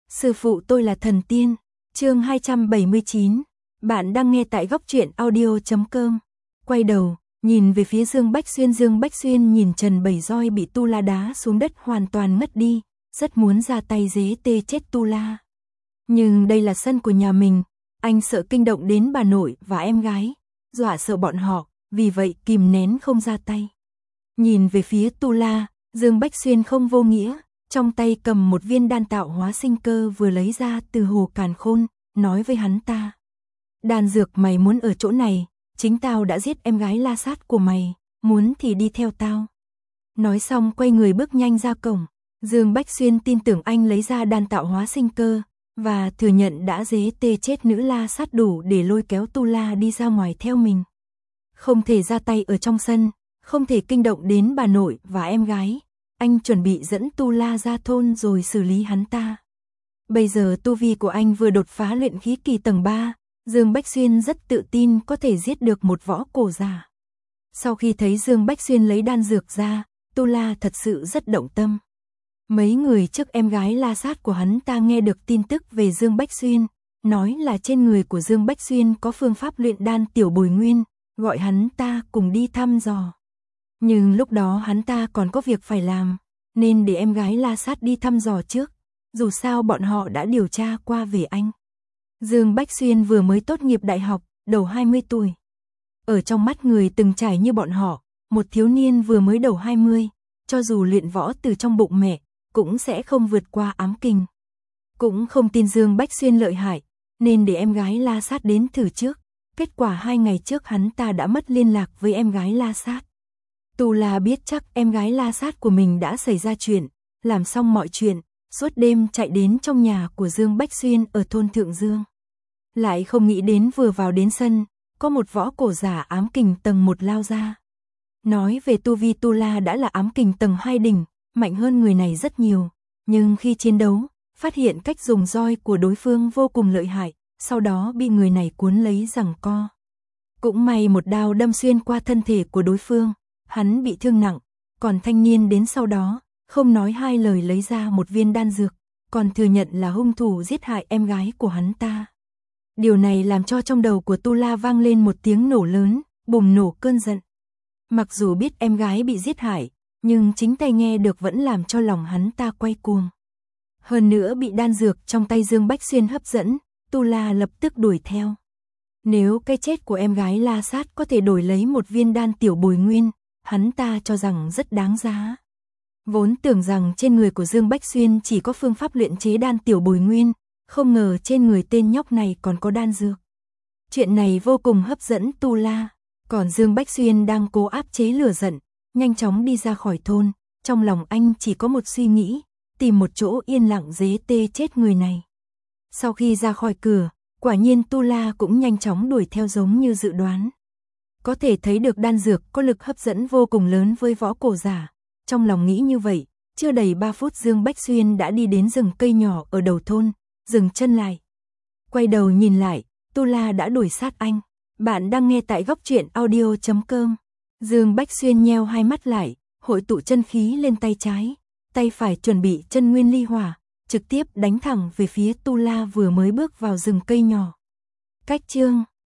Sư phụ tôi là thần tiên. Chương 279. Bạn đang nghe tại góc truyện audio.com. Quay đầu, nhìn về phía Dương Bách Xuyên. Dương Bách Xuyên nhìn Trần Bảy Roi bị Tu La đá xuống đất hoàn toàn ngất đi, rất muốn ra tay giết chết Tu La. Nhưng đây là sân của nhà mình, anh sợ kinh động đến bà nội và em gái, dọa sợ bọn họ, vì vậy kìm nén không ra tay. Nhìn về phía Tu La, Dương Bách Xuyên không vô nghĩa, trong tay cầm một viên đan tạo hóa sinh cơ vừa lấy ra từ hồ càn khôn, nói với hắn ta. Đan dược mày muốn ở chỗ này, chính tao đã giết em gái La Sát của mày, muốn thì đi theo tao. Nói xong quay người bước nhanh ra cổng. Dương Bách Xuyên tin tưởng anh lấy ra đan tạo hóa sinh cơ, và thừa nhận đã chết nữ La Sát đủ để lôi kéo Tu La đi ra ngoài theo mình. Không thể ra tay ở trong sân, không thể kinh động đến bà nội và em gái. Anh chuẩn bị dẫn Tu La ra thôn rồi xử lý hắn ta. Bây giờ tu vi của anh vừa đột phá luyện khí kỳ tầng 3, Dương Bách Xuyên rất tự tin có thể giết được một võ cổ giả. Sau khi thấy Dương Bách Xuyên lấy đan dược ra, Tu La thật sự rất động tâm. Mấy người trước em gái La Sát của hắn ta nghe được tin tức về Dương Bách Xuyên, nói là trên người của Dương Bách Xuyên có phương pháp luyện đan tiểu bồi nguyên, gọi hắn ta cùng đi thăm dò. Nhưng lúc đó hắn ta còn có việc phải làm, nên để em gái La Sát đi thăm dò trước, dù sao bọn họ đã điều tra qua về anh. Dương Bách Xuyên vừa mới tốt nghiệp đại học, đầu 20 tuổi. Ở trong mắt người từng trải như bọn họ, một thiếu niên vừa mới đầu 20, cho dù luyện võ từ trong bụng mẹ, cũng sẽ không vượt qua ám kình. Cũng không tin Dương Bách Xuyên lợi hại, nên để em gái La Sát đến thử trước. Kết quả 2 ngày trước hắn ta đã mất liên lạc với em gái La Sát. Tu La biết chắc em gái La Sát của mình đã xảy ra chuyện, làm xong mọi chuyện, suốt đêm chạy đến trong nhà của Dương Bách Xuyên ở thôn Thượng Dương. Lại không nghĩ đến vừa vào đến sân, có một võ cổ giả ám kình tầng 1 lao ra. Nói về tu vi Tu La đã là ám kình tầng 2 đỉnh, mạnh hơn người này rất nhiều, nhưng khi chiến đấu, phát hiện cách dùng roi của đối phương vô cùng lợi hại, sau đó bị người này cuốn lấy giằng co. Cũng may một đao đâm xuyên qua thân thể của đối phương, hắn bị thương nặng, còn thanh niên đến sau đó, không nói hai lời lấy ra một viên đan dược, còn thừa nhận là hung thủ giết hại em gái của hắn ta. Điều này làm cho trong đầu của Tu La vang lên một tiếng nổ lớn, bùng nổ cơn giận. Mặc dù biết em gái bị giết hại, nhưng chính tay nghe được vẫn làm cho lòng hắn ta quay cuồng. Hơn nữa bị đan dược trong tay Dương Bách Xuyên hấp dẫn, Tu La lập tức đuổi theo. Nếu cái chết của em gái La Sát có thể đổi lấy một viên đan tiểu bồi nguyên, hắn ta cho rằng rất đáng giá. Vốn tưởng rằng trên người của Dương Bách Xuyên chỉ có phương pháp luyện chế đan tiểu bồi nguyên, không ngờ trên người tên nhóc này còn có đan dược. Chuyện này vô cùng hấp dẫn Tu La, còn Dương Bách Xuyên đang cố áp chế lửa giận, nhanh chóng đi ra khỏi thôn, trong lòng anh chỉ có một suy nghĩ, tìm một chỗ yên lặng chết người này. Sau khi ra khỏi cửa, quả nhiên Tu La cũng nhanh chóng đuổi theo giống như dự đoán. Có thể thấy được đan dược có lực hấp dẫn vô cùng lớn với võ cổ giả. Trong lòng nghĩ như vậy, chưa đầy 3 phút Dương Bách Xuyên đã đi đến rừng cây nhỏ ở đầu thôn, dừng chân lại. Quay đầu nhìn lại, Tu La đã đuổi sát anh. Bạn đang nghe tại góc truyện audio.com. Dương Bách Xuyên nheo hai mắt lại, hội tụ chân khí lên tay trái, tay phải chuẩn bị chân nguyên ly hỏa, trực tiếp đánh thẳng về phía Tu La vừa mới bước vào rừng cây nhỏ. Cách chương